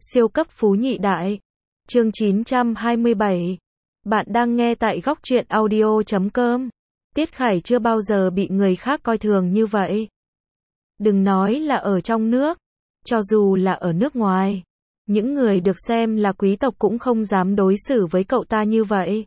Siêu cấp phú nhị đại. Chương 927. Bạn đang nghe tại góc truyện audio.com. Tiết Khải chưa bao giờ bị người khác coi thường như vậy. Đừng nói là ở trong nước, cho dù là ở nước ngoài, những người được xem là quý tộc cũng không dám đối xử với cậu ta như vậy.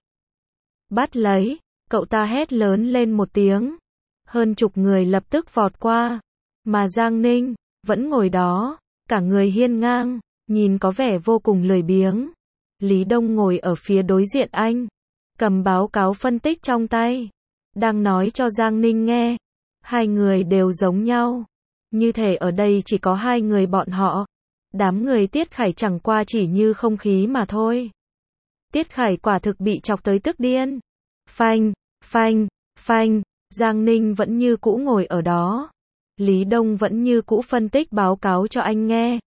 Bắt lấy, cậu ta hét lớn lên một tiếng. Hơn chục người lập tức vọt qua, mà Giang Ninh vẫn ngồi đó, cả người hiên ngang, nhìn có vẻ vô cùng lười biếng. Lý Đông ngồi ở phía đối diện anh, cầm báo cáo phân tích trong tay, đang nói cho Giang Ninh nghe. Hai người đều giống nhau, như thể ở đây chỉ có hai người bọn họ. Đám người Tiết Khải chẳng qua chỉ như không khí mà thôi. Tiết Khải quả thực bị chọc tới tức điên. Phanh, phanh, phanh, Giang Ninh vẫn như cũ ngồi ở đó. Lý Đông vẫn như cũ phân tích báo cáo cho anh nghe.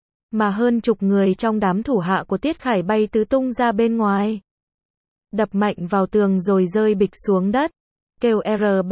Mà hơn chục người trong đám thủ hạ của Tiết Khải bay tứ tung ra bên ngoài. Đập mạnh vào tường rồi rơi bịch xuống đất. Kêu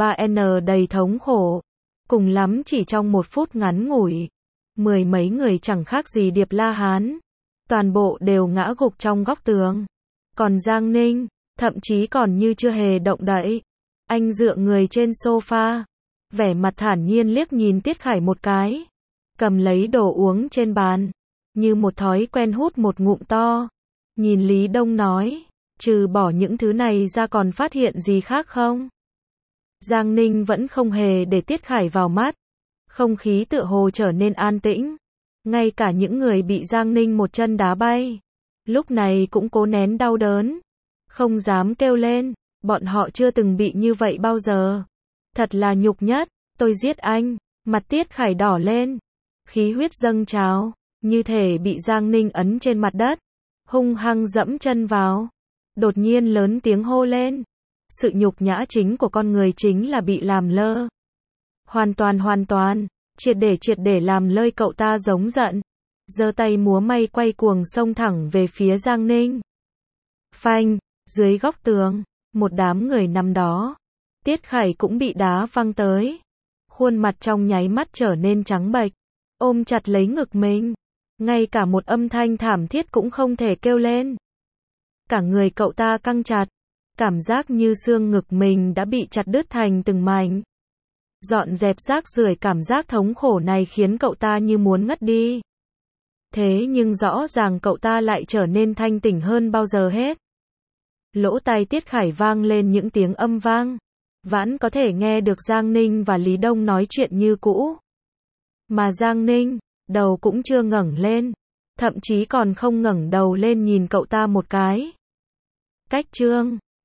R3N đầy thống khổ. Cùng lắm chỉ trong một phút ngắn ngủi, mười mấy người chẳng khác gì Điệp La Hán. Toàn bộ đều ngã gục trong góc tường. Còn Giang Ninh, thậm chí còn như chưa hề động đậy. Anh dựa người trên sofa, vẻ mặt thản nhiên liếc nhìn Tiết Khải một cái. Cầm lấy đồ uống trên bàn, như một thói quen hút một ngụm to. Nhìn Lý Đông nói, trừ bỏ những thứ này ra còn phát hiện gì khác không? Giang Ninh vẫn không hề để Tiết Khải vào mắt. Không khí tựa hồ trở nên an tĩnh. Ngay cả những người bị Giang Ninh một chân đá bay, lúc này cũng cố nén đau đớn, không dám kêu lên. Bọn họ chưa từng bị như vậy bao giờ. Thật là nhục nhất. Tôi giết anh. Mặt Tiết Khải đỏ lên, khí huyết dâng trào, như thể bị Giang Ninh ấn trên mặt đất, hung hăng dẫm chân vào. Đột nhiên lớn tiếng hô lên. Sự nhục nhã chính của con người chính là bị làm lơ. Hoàn toàn, triệt để làm lơi cậu ta giống giận. Giơ tay múa may quay cuồng xông thẳng về phía Giang Ninh. Phanh, dưới góc tường, một đám người nằm đó. Tiết Khải cũng bị đá văng tới. Khuôn mặt trong nháy mắt trở nên trắng bệch, ôm chặt lấy ngực mình. Ngay cả một âm thanh thảm thiết cũng không thể kêu lên. Cả người cậu ta căng chặt, cảm giác như xương ngực mình đã bị chặt đứt thành từng mảnh. Dọn dẹp rác rưởi, cảm giác thống khổ này khiến cậu ta như muốn ngất đi. Thế nhưng rõ ràng cậu ta lại trở nên thanh tỉnh hơn bao giờ hết. Lỗ tai Tiết Khải vang lên những tiếng âm vang. Vẫn có thể nghe được Giang Ninh và Lý Đông nói chuyện như cũ. Mà Giang Ninh, đầu cũng chưa ngẩng lên, thậm chí còn không ngẩng đầu lên nhìn cậu ta một cái. Cách chương